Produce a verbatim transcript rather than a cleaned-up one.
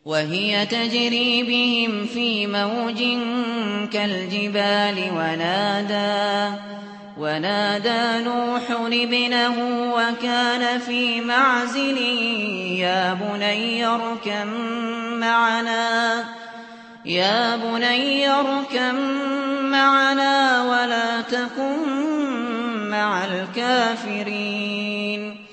وهي تجري بهم في موج كالجبال ونادى ونادى نوح ابنه وكان في معزل يا بني اركب معنا يا بني اركب معنا ولا تكن مع الكافرين